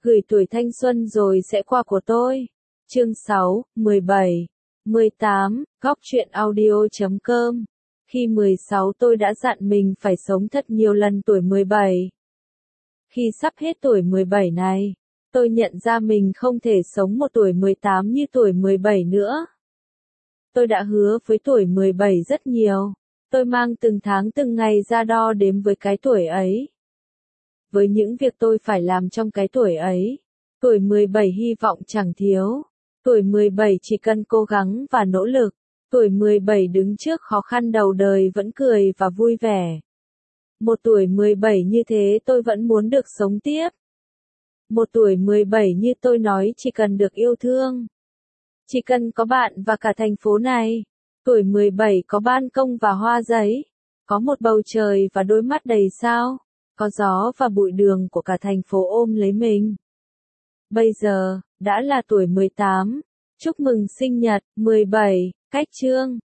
Gửi tuổi thanh xuân rồi sẽ qua của tôi. Chương 6, 17, 18, góc truyện audio.com. Khi 16 tôi đã dặn mình phải sống thật nhiều lần tuổi 17. Khi sắp hết tuổi 17 này, tôi nhận ra mình không thể sống một tuổi 18 như tuổi 17 nữa. Tôi đã hứa với tuổi 17 rất nhiều. Tôi mang từng tháng từng ngày ra đo đếm với cái tuổi ấy. Với những việc tôi phải làm trong cái tuổi ấy, tuổi 17 hy vọng chẳng thiếu. Tuổi 17 chỉ cần cố gắng và nỗ lực. Tuổi 17 đứng trước khó khăn đầu đời vẫn cười và vui vẻ. Một tuổi 17 như thế tôi vẫn muốn được sống tiếp. Một tuổi 17 như tôi nói chỉ cần được yêu thương. Chỉ cần có bạn và cả thành phố này. Tuổi 17 có ban công và hoa giấy. Có một bầu trời và đôi mắt đầy sao. Có gió và bụi đường của cả thành phố ôm lấy mình. Bây giờ, đã là tuổi 18. Chúc mừng sinh nhật, 17, cách chương.